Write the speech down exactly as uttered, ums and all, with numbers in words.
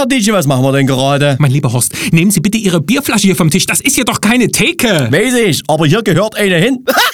Herr Dietsche, was machen wir denn gerade? Mein lieber Horst, nehmen Sie bitte Ihre Bierflasche hier vom Tisch. Das ist hier doch keine Theke. Weiß ich, aber hier gehört eine hin.